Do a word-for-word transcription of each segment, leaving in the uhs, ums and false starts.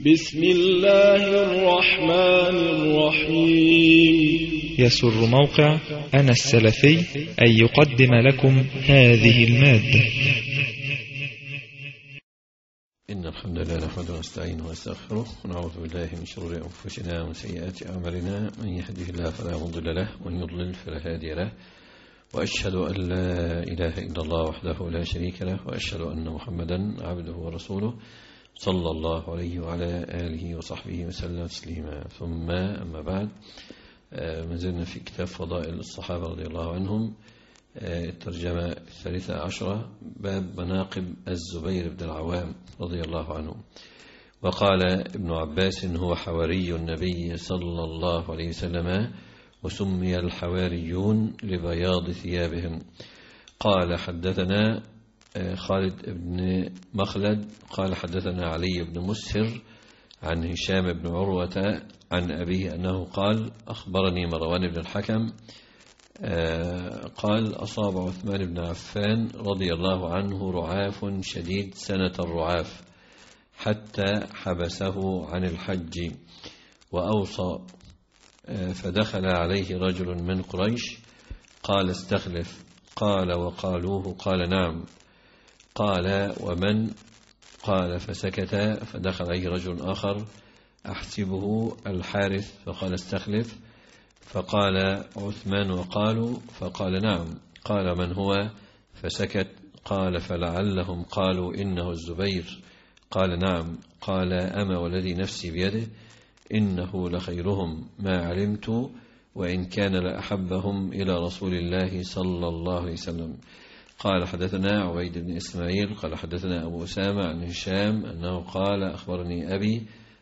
بسم الله الرحمن الرحيم. يسر موقع أنا السلفي أن يقدم لكم هذه المادة. إن الحمد لله نحمده ونستعينه ونستغفره ونعوذ بالله من شرور أنفسنا ومن سيئات أعمالنا، من يهده الله فلا مضل له ومن يضلل فلا هادي له، وأشهد أن لا إله إلا الله وحده لا شريك له، وأشهد أن محمدا عبده ورسوله صلى الله عليه وعلى آله وصحبه وسلم تسليما. ثم أما بعد، ما زلنا في كتاب فضائل الصحابة رضي الله عنهم، الترجمة الثالثة عشرة، باب مناقب الزبير بن العوام رضي الله عنه. وقال ابن عباس: هو حواري النبي صلى الله عليه وسلم، وسمي الحواريون لبياض ثيابهم. قال حدثنا خالد بن مخلد قال حدثنا علي بن مسهر عن هشام بن عروة عن أبيه أنه قال: أخبرني مروان بن الحكم قال: أصاب عثمان بن عفان رضي الله عنه رعاف شديد سنة الرعاف حتى حبسه عن الحج وأوصى، فدخل عليه رجل من قريش قال: استخلف. قال: وقالوه؟ قال: نعم. قال: ومن؟ قال: فسكت. فدخل عليه رجل آخر أحسبه الحارث فقال: استخلف. فقال: عثمان وقالوا؟ فقال: نعم. قال: من هو؟ فسكت. قال: فلعلهم قالوا إنه الزبير. قال: نعم. قال: أما والذي نفسي بيده إنه لخيرهم ما علمت، وإن كان لأحبهم إلى رسول الله صلى الله عليه وسلم. قال حدثنا عبيد بن إسماعيل قال حدثنا أبو أسامة عن هشام أنه قال: أخبرني أبي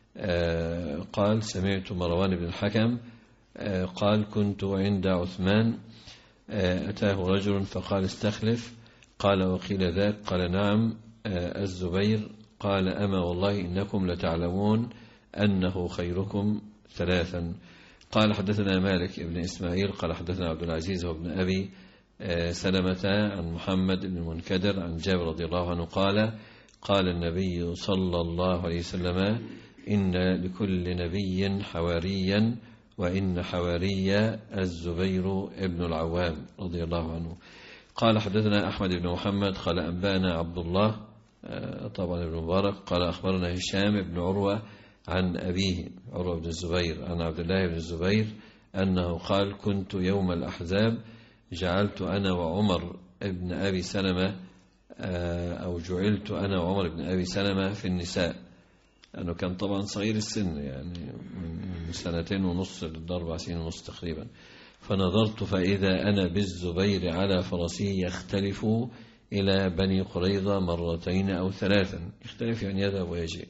قال: سمعت مروان بن الحكم قال: كنت عند عثمان أتاه رجل فقال: استخلف. قال: وقيل ذاك؟ قال: نعم، الزبير. قال: أما والله إنكم لتعلمون أنه خيركم ثلاثا. قال حدثنا مالك بن إسماعيل قال حدثنا عبد العزيز وابن أبي سلمة عن محمد بن المنكدر عن جابر رضي الله عنه قال: قال النبي صلى الله عليه وسلم: إن لكل نبي حواريا، وإن حواري الزبير ابن العوام رضي الله عنه. قال حدثنا أحمد بن محمد قال أنبأنا عبد الله طبعا ابن مبارك قال: أخبرنا هشام بن عروة عن أبيه عروة بن الزبير عن عبد الله بن الزبير أنه قال: كنت يوم الأحزاب جعلت أنا وعمر بن أبي سلمة أو جعلت أنا وعمر بن أبي سلمة في النساء، لأنه كان طبعا صغير السن، يعني من سنتين ونص لأربع سنين ونص تقريبا. فنظرت فإذا أنا بالزبير على فرسي يختلف إلى بني قريظة مرتين أو ثلاثا، يختلف يعني يذهب ويجي.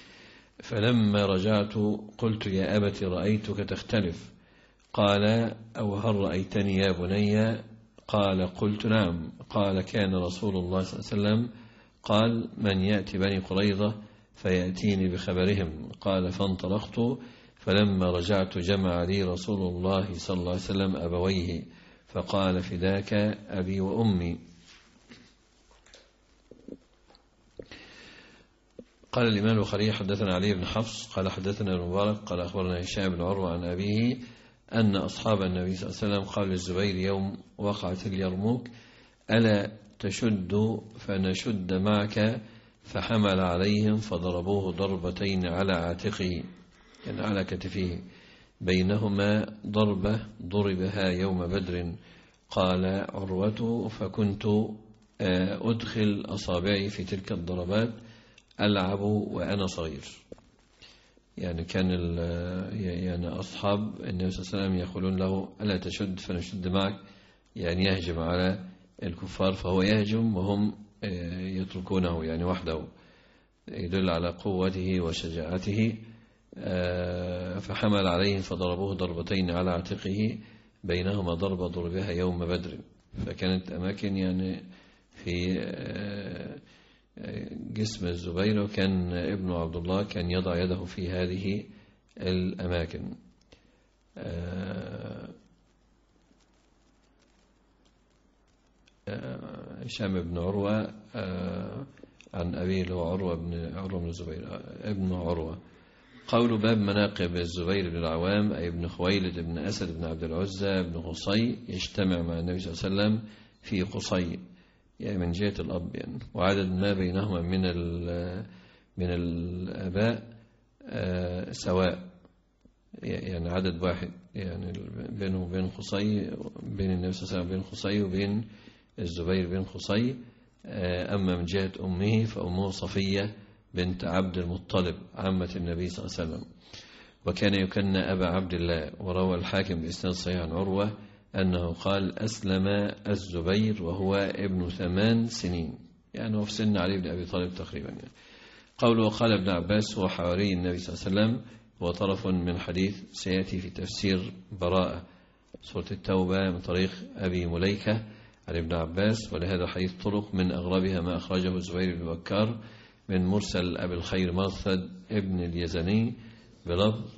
فلما رجعت قلت: يا أبت رأيتك تختلف. قال: أو هل رأيتني يا بني؟ قال: قلت: نعم. قال: كان رسول الله صلى الله عليه وسلم قال: من يأتي بني قريظة فيأتيني بخبرهم. قال: فانطلقت، فلما رجعت جمع لي رسول الله صلى الله عليه وسلم أبويه فقال: فداك أبي وأمي. قال الإمام البخاري حدثنا علي بن حفص قال حدثنا المبارك قال أخبرنا هشام بن عروة عن أبيه أن أصحاب النبي صلى الله عليه وسلم قالوا للزبير يوم وقعت اليرموك: ألا تشد فنشد معك؟ فحمل عليهم فضربوه ضربتين على عاتقه، يعني على كتفه، بينهما ضربة ضربها يوم بدر. قال عروة: فكنت أدخل أصابعي في تلك الضربات ألعب وأنا صغير. يعني كان يعني أصحاب النبي صلى الله عليه وسلم يقولون له: ألا تشد فنشد معك، يعني يهجم على الكفار، فهو يهجم وهم يتركونه يعني وحده، يدل على قوته وشجاعته. فحمل عليه فضربوه ضربتين على عاتقه بينهما ضربة ضربها يوم بدر. فكانت أماكن يعني في جسم الزبير، وكان ابن عبد الله كان يضع يده في هذه الأماكن. هشام بن عروة عن أبيه اللي هو عروة بن عروة بن الزبير ابن عروة قول باب مناقب الزبير بن العوام أي ابن خويلد بن أسد بن عبد العزى بن قصي يجتمع مع النبي صلى الله عليه وسلم في قصي، يعني من جهة الأب يعني، وعدد ما بينهما من من الآباء سواء، يعني عدد واحد، يعني بينه وبين قصي، بين النبي صلى الله عليه وسلم بين قصي وبين الزبير بن قصي. أما من جهة أمه فأمه صفية بنت عبد المطلب عمة النبي صلى الله عليه وسلم، وكان يكنى أبا عبد الله. وروى الحاكم بإسناد صحيح عن عروة أنه قال أسلم الزبير وهو ابن ثمان سنين، يعني هو في سن علي بن أبي طالب تقريبا يعني. قوله وقال ابن عباس هو حواري النبي صلى الله عليه وسلم، وطرف من حديث سيأتي في تفسير براءة سورة التوبة من طريق أبي مليكة عن ابن عباس، ولهذا حديث طرق من أغربها ما أخرجه الزبير بن بكار من مرسل أبي الخير مرثد ابن اليزني بلفظ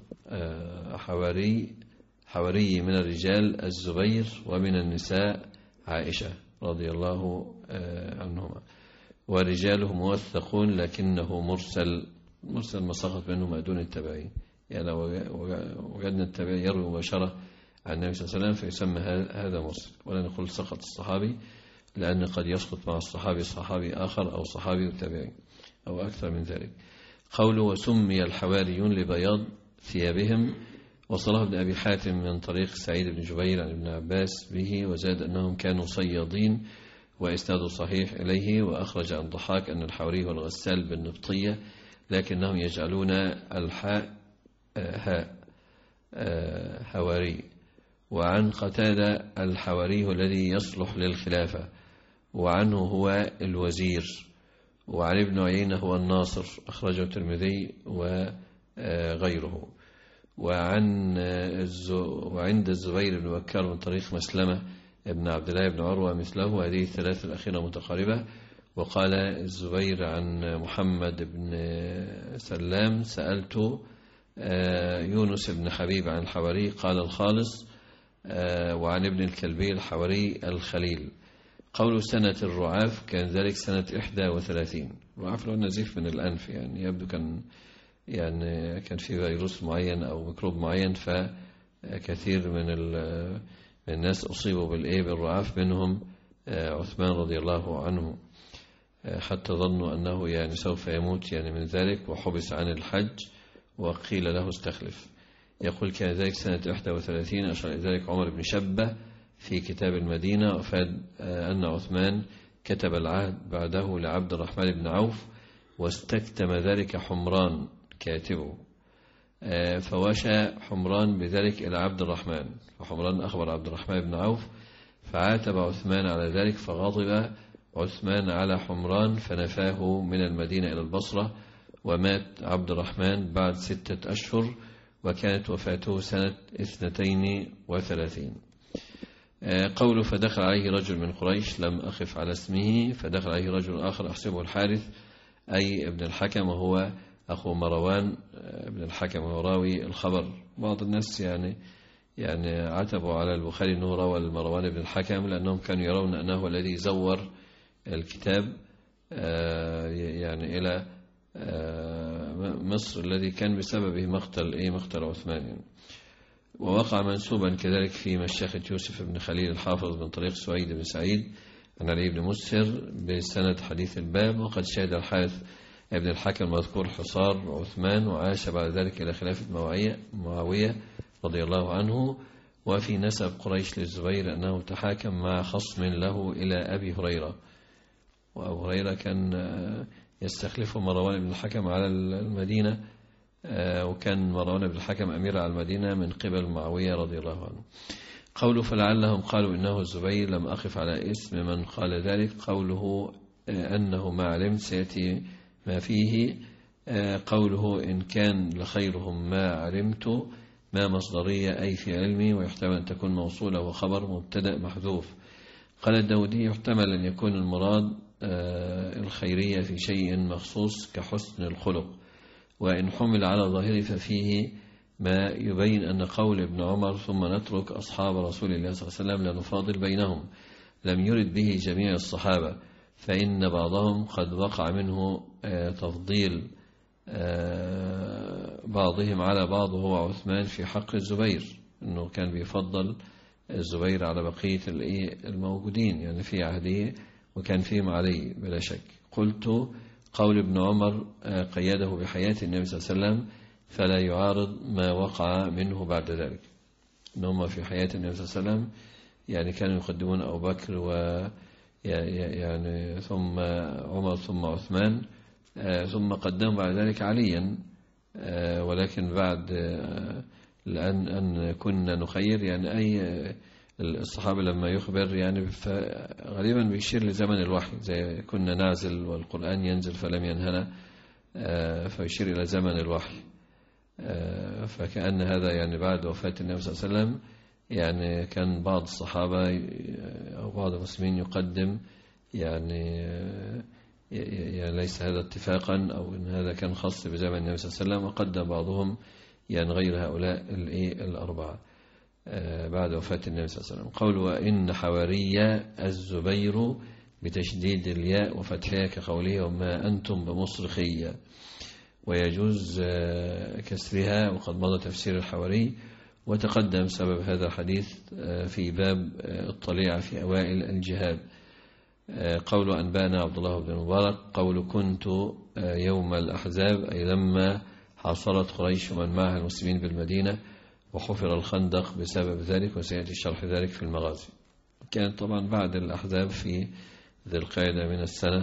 حواري حواري من الرجال الزبير ومن النساء عائشة رضي الله عنهما، ورجاله موثقون لكنه مرسل مرسل ما سقط منه ما دون التابعين، يعني لو وجدنا التابعي يروي مباشرة عن النبي صلى الله عليه وسلم فيسمى هذا مرسل، ولا نقول سقط الصحابي، لأن قد يسقط مع الصحابي صحابي آخر أو صحابي والتابعين أو أكثر من ذلك. قوله وسمي الحواريون لبياض ثيابهم، وصله ابن أبي حاتم من طريق سعيد بن جبير عن ابن عباس به، وزاد أنهم كانوا صيادين، وإسناده صحيح إليه. وأخرج عن ضحاك أن الحواري هو الغسال بالنبطية، لكنهم يجعلون الحاء هاء حواري. وعن قتادة الحواري الذي يصلح للخلافة، وعنه هو الوزير. وعن ابن عيينة هو الناصر، أخرجه الترمذي وغيره. وعن وعند الزبير بن بكار من طريق مسلمة ابن عبد الله بن عروة مثله، هذه الثلاث الأخيرة متقاربة. وقال الزبير عن محمد بن سلام سألت يونس بن حبيب عن الحواري قال الخالص. وعن ابن الكلبي الحواري الخليل. قول سنة الرعاف كان ذلك سنة إحدى وثلاثين. الرعاف له نزيف من الأنف، يعني يبدو كان يعني كان في فيروس معين أو ميكروب معين، فكثير من الناس أصيبوا بالإيه بالرعاف، منهم عثمان رضي الله عنه، حتى ظنوا أنه يعني سوف يموت يعني من ذلك، وحبس عن الحج وقيل له استخلف. يقول كان ذلك سنة إحدى وثلاثين. أشار إلى ذلك عمر بن شبة في كتاب المدينة، وفاد أن عثمان كتب العهد بعده لعبد الرحمن بن عوف، واستكتم ذلك حمران كاتبه، فوشى حمران بذلك إلى عبد الرحمن، فحمران أخبر عبد الرحمن بن عوف، فعاتب عثمان على ذلك، فغضب عثمان على حمران فنفاه من المدينة إلى البصرة، ومات عبد الرحمن بعد ستة أشهر، وكانت وفاته سنة اثنتين وثلاثين. قوله فدخل عليه رجل من قريش لم أخف على اسمه، فدخل عليه رجل آخر أحسبه الحارث أي ابن الحكم، وهو أخو مروان ابن الحكم، وهو راوي الخبر. بعض الناس يعني يعني عتبوا على البخاري أنه روى مروان بن الحكم، لأنهم كانوا يرون أنه الذي زور الكتاب يعني إلى مصر، الذي كان بسببه مقتل إيه مقتل عثمان يعني. ووقع منسوبا كذلك في مشيخة يوسف بن خليل الحافظ من طريق سويد بن سعيد عن علي بن مسهر بسند حديث الباب. وقد شهد الحارث ابن الحكم مذكور حصار عثمان، وعاش بعد ذلك إلى خلافة معاوية رضي الله عنه. وفي نسب قريش للزبير أنه تحاكم مع خصم له إلى أبي هريرة، وأبو هريرة كان يستخلف مروان بن الحكم على المدينة، وكان مروان بن الحكم أمير على المدينة من قبل معاوية رضي الله عنه. قوله فلعلهم قالوا إنه الزبير لم أقف على اسم من قال ذلك. قوله أنه ما علمت سيأتي ما فيه. قوله إن كان لخيرهم ما علمت ما مصدرية أي في علمي، ويحتمل أن تكون موصولة وخبر مبتدأ محذوف. قال الداودي يحتمل أن يكون المراد الخيرية في شيء مخصوص كحسن الخلق، وإن حمل على ظاهره ففيه ما يبين أن قول ابن عمر ثم نترك أصحاب رسول الله صلى الله عليه وسلم لنفاضل بينهم لم يرد به جميع الصحابة، فإن بعضهم قد وقع منه تفضيل بعضهم على بعض هو عثمان في حق الزبير، أنه كان بيفضل الزبير على بقية الموجودين يعني في عهده، وكان فيهم علي بلا شك. قلت قول ابن عمر قيده بحياة النبي صلى الله عليه وسلم فلا يعارض ما وقع منه بعد ذلك، أنهم في حياة النبي صلى الله عليه وسلم يعني كانوا يقدمون أبو بكر و يعني ثم عمر ثم عثمان ثم قدموا بعد ذلك عليا، ولكن بعد لأن أن كنا نخير يعني أي الصحابة لما يخبر يعني غالبا بيشير لزمن الوحي، زي كنا نعزل والقرآن ينزل فلم ينهنا، فيشير إلى زمن الوحي. فكأن هذا يعني بعد وفاة النبي صلى الله عليه وسلم يعني كان بعض الصحابة أو بعض المسلمين يقدم يعني, يعني ليس هذا اتفاقا أو إن هذا كان خاص بزمن النبي صلى الله عليه وسلم، وقدم بعضهم يعني غير هؤلاء الأربعة بعد وفاة النبي صلى الله عليه وسلم. قول وإن حواري الزبير بتشديد الياء وفتحها كقوله وما أنتم بمصرخية، ويجوز كسرها، وقد مضى تفسير الحواري وتقدم سبب هذا الحديث في باب الطليعة في أوائل الجهاد. قول أنبانا عبد الله بن مبارك قول كنت يوم الأحزاب أي لما حاصرت قريش ومن معها المسلمين بالمدينة وحفر الخندق بسبب ذلك، وسيأتي الشرح ذلك في المغازي. كانت طبعا بعد الأحزاب في ذي القعدة من السنة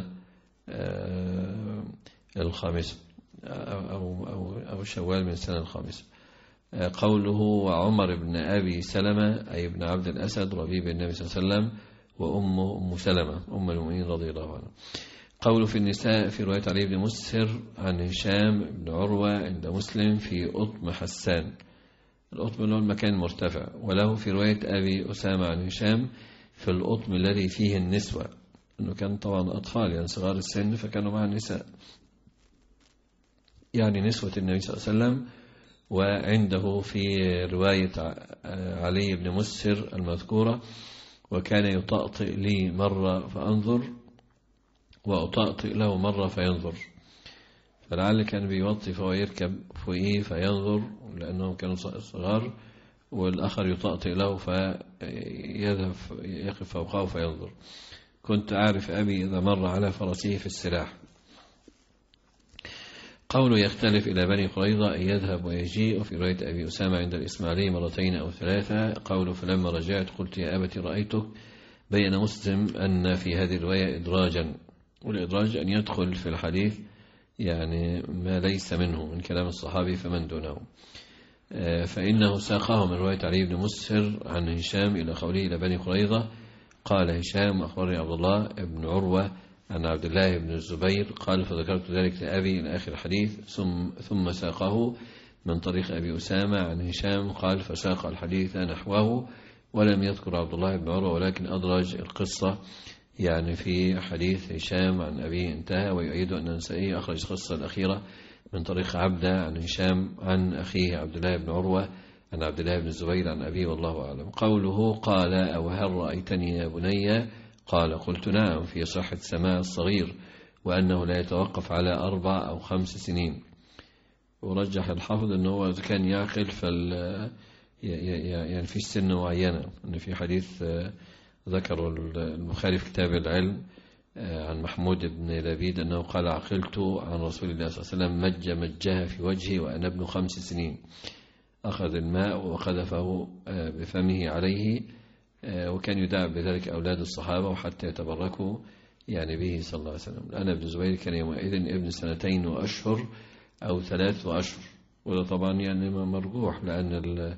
الخامسة أو, أو, أو شوال من السنة الخامسة. قوله وعمر بن أبي سلمة أي ابن عبد الأسد ربيب النبي صلى الله عليه وسلم وأمه أم سلمة أم المؤمنين رضي الله عنها. قوله في النساء في رواية علي بن مسهر عن هشام بن عروة عند مسلم في أطم حسان، الأطم له المكان مرتفع، وله في رواية أبي أسامة عن هشام في الأطم الذي فيه النسوة، أنه كان طبعا أطفال يعني صغار السن فكانوا مع النساء يعني نسوة النبي صلى الله عليه وسلم. وعنده في رواية علي بن مسهر المذكورة وكان يطأطئ لي مرة فأنظر وأطأطئ له مرة فينظر، فلعل كان بيوطي فهو يركب فوقيه فينظر لأنهم كانوا صغار، والآخر يطأطئ له فيذهب يقف فوقه فينظر. كنت أعرف أبي إذا مر على فرسه في السلاح. قوله يختلف إلى بني قريظة أن يذهب ويجيء، وفي رواية أبي أسامة عند الإسماعيلي مرتين أو ثلاثة. قوله فلما رجعت قلت يا أبت رأيتك، بين مسلم أن في هذه الرواية إدراجا، والإدراج أن يدخل في الحديث يعني ما ليس منه من كلام الصحابي فمن دونه، فإنه ساقه من رواية علي بن مسهر عن هشام إلى قوله إلى بني قريظة. قال هشام أخبرني عبد الله بن عروة عن عبد الله بن الزبير قال فذكرت ذلك لأبي إلى آخر الحديث، ثم, ثم ساقه من طريق أبي أسامة عن هشام قال فساق الحديث نحوه، ولم يذكر عبد الله بن عروة ولكن أدرج القصة يعني في حديث هشام عن أبيه انتهى. ويؤيد أن النسائي أخرج القصة الأخيرة من طريق عبدة عن هشام عن أخيه عبد الله بن عروة عن عبد الله بن الزبير عن أبيه والله أعلم. قوله قال أو هل رأيتني يا بني قال قلت نعم في صحة سماع الصغير وأنه لا يتوقف على أربع أو خمس سنين. ورجح الحافظ أنه هو كان يعقل فال يعني في سن معينة، أن في حديث ذكر البخاري في كتاب العلم عن محمود بن لبيد أنه قال عقلت عن رسول الله صلى الله عليه وسلم مج مجها في وجهي وأنا ابن خمس سنين، أخذ الماء وقذفه بفمه عليه، وكان يدعى بذلك أولاد الصحابة وحتى يتبركوا يعني به صلى الله عليه وسلم. أنا ابن زبير كان يومئذ ابن سنتين وأشهر أو ثلاث وأشهر، وده طبعا يعني مرجوح لأن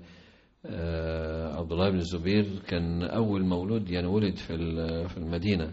عبد الله بن الزبير كان أول مولود يعني ولد في المدينة،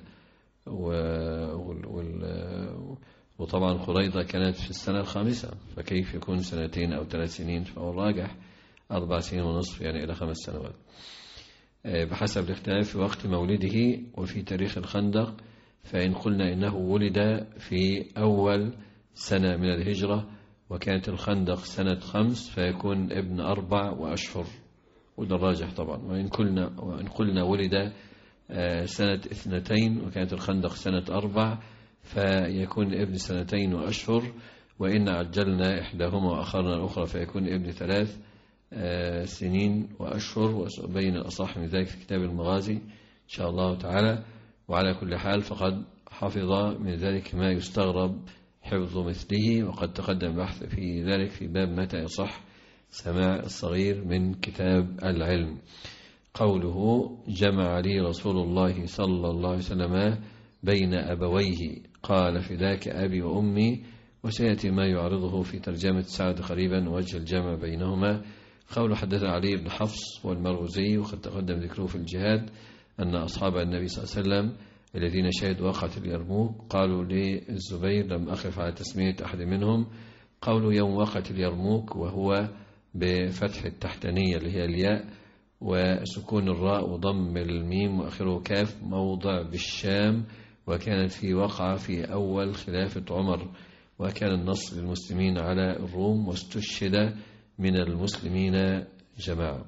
وطبعا قريظة كانت في السنة الخامسة، فكيف يكون سنتين أو ثلاث سنين؟ فهو الراجح أربع سنين ونصف يعني إلى خمس سنوات بحسب الاختلاف في وقت مولده وفي تاريخ الخندق. فإن قلنا إنه ولد في أول سنة من الهجرة وكانت الخندق سنة خمس فيكون ابن أربع وأشهر، وده الراجح طبعا. وإن قلنا, وإن قلنا ولد سنة اثنتين وكانت الخندق سنة أربع فيكون ابن سنتين وأشهر. وإن عجلنا إحداهما وأخرنا الأخرى فيكون ابن ثلاث سنين وأشهر، وسأبين الأصح من ذلك في كتاب المغازي إن شاء الله تعالى. وعلى كل حال فقد حفظ من ذلك ما يستغرب حفظ مثله، وقد تقدم بحث في ذلك في باب متى يصح سماع الصغير من كتاب العلم. قوله جمع لي رسول الله صلى الله عليه وسلم بين أبويه قال فداك أبي وأمي، وسيأتي ما يعرضه في ترجمة سعد قريبا وجه الجمع بينهما. قول حدثنا علي بن حفص والمروزي وقد تقدم ذكره في الجهاد أن أصحاب النبي صلى الله عليه وسلم الذين شهدوا وقعة اليرموك قالوا للزبير لم أخف على تسمية أحد منهم. قولوا يوم وقعة اليرموك وهو بفتح التحتانية اللي هي الياء وسكون الراء وضم الميم وآخره كاف، موضع بالشام، وكانت في وقعة في أول خلافة عمر، وكان النصر للمسلمين على الروم، واستشهد من المسلمين جماعة.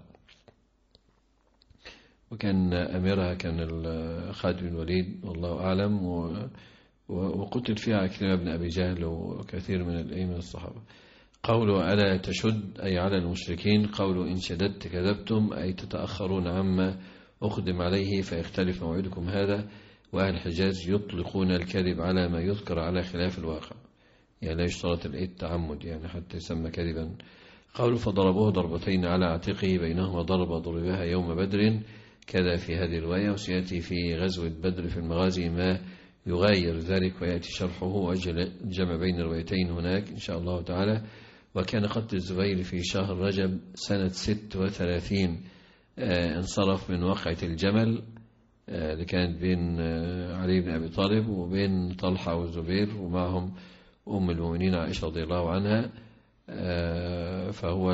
وكان أميرها كان خالد بن الوليد والله أعلم، وقتل فيها عكرمة بن أبي جهل وكثير من من الصحابة. قولوا ألا تشد أي على المشركين، قولوا إن شددت كذبتم أي تتأخرون عما أقدم عليه فيختلف موعدكم هذا. وأهل الحجاز يطلقون الكذب على ما يذكر على خلاف الواقع، يعني لا يشترط التعمد يعني حتى يسمى كذبا. قالوا فضربوه ضربتين على عاتقه بينهما ضربة ضربها يوم بدر كذا في هذه الرواية، وسيأتي في غزوة بدر في المغازي ما يغاير ذلك، ويأتي شرحه وأجل الجمع بين الروايتين هناك إن شاء الله تعالى. وكان قتل الزبير في شهر رجب سنة ست وثلاثين، آه انصرف من وقعة الجمل آه اللي كانت بين آه علي بن أبي طالب وبين طلحة والزبير، ومعهم أم المؤمنين عائشة رضي الله عنها. آه فهو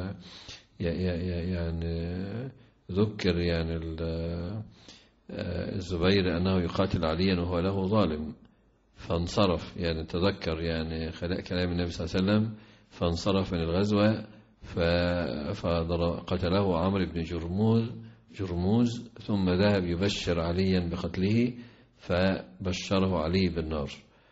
يعني ذكر يعني الزبير أنه يقاتل عليا وهو له ظالم، فانصرف يعني تذكر يعني كلام النبي صلى الله عليه وسلم فانصرف من الغزوة، فقتله عمرو بن جرموز جرموز ثم ذهب يبشر عليا بقتله فبشره علي بالنار.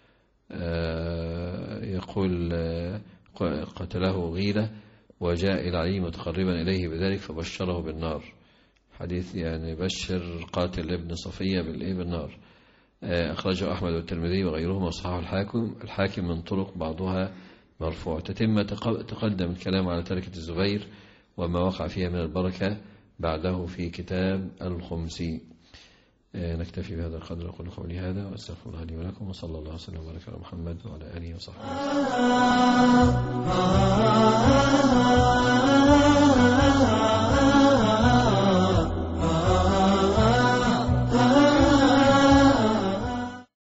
يقول قتله غيلة وجاء إلى علي متقربا إليه بذلك فبشره بالنار. حديث يعني بشر قاتل ابن صفية بالنار. أخرجه أحمد والترمذي وغيرهما وصححه الحاكم الحاكم من طرق بعضها مرفوع. تتم تقدم الكلام على تركة الزبير وما وقع فيها من البركة بعده في كتاب الخمسي. نكتفي بهذا القدر. أقول قولي هذا وأستغفر الله لي ولكم، وصلى الله وسلم وبارك على محمد وعلى آله وصحبه وسلم.